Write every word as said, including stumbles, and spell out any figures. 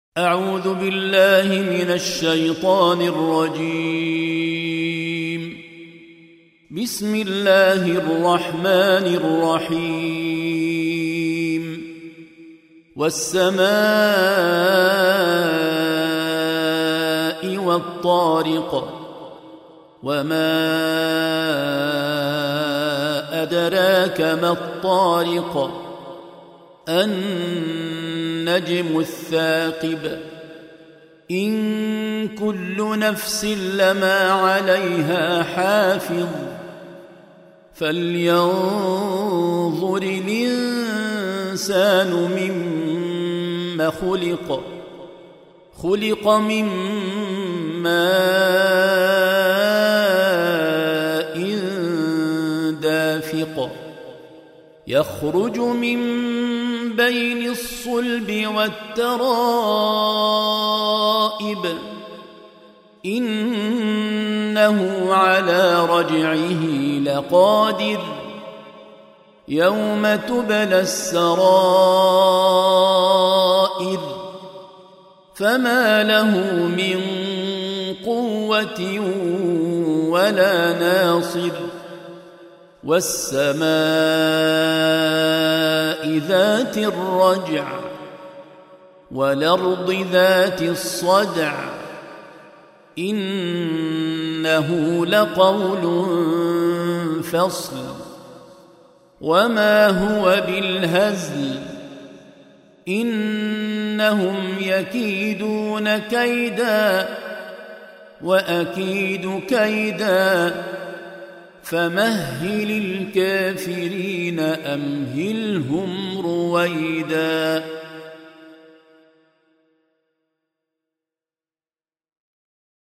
أعوذ بالله من الشيطان الرجيم. بسم الله الرحمن الرحيم. والسماء والطارق وما أدراك ما الطارق النجم الثاقب إن كل نفس لما عليها حافظ فلينظر الإنسان مما خلق خلق من ماء دافق يخرج من بين الصلب والترائب إنه على رجعه لقادر يوم تبلى السرائر فما له من قوة ولا ناصر والسماء ذات الرجع والأرض ذات الصدع إنه لقول فصل وما هو بالهزل إنهم يكيدون كيدا وأكيد كيدا فمهل الكافرين أمهلهم رويدا.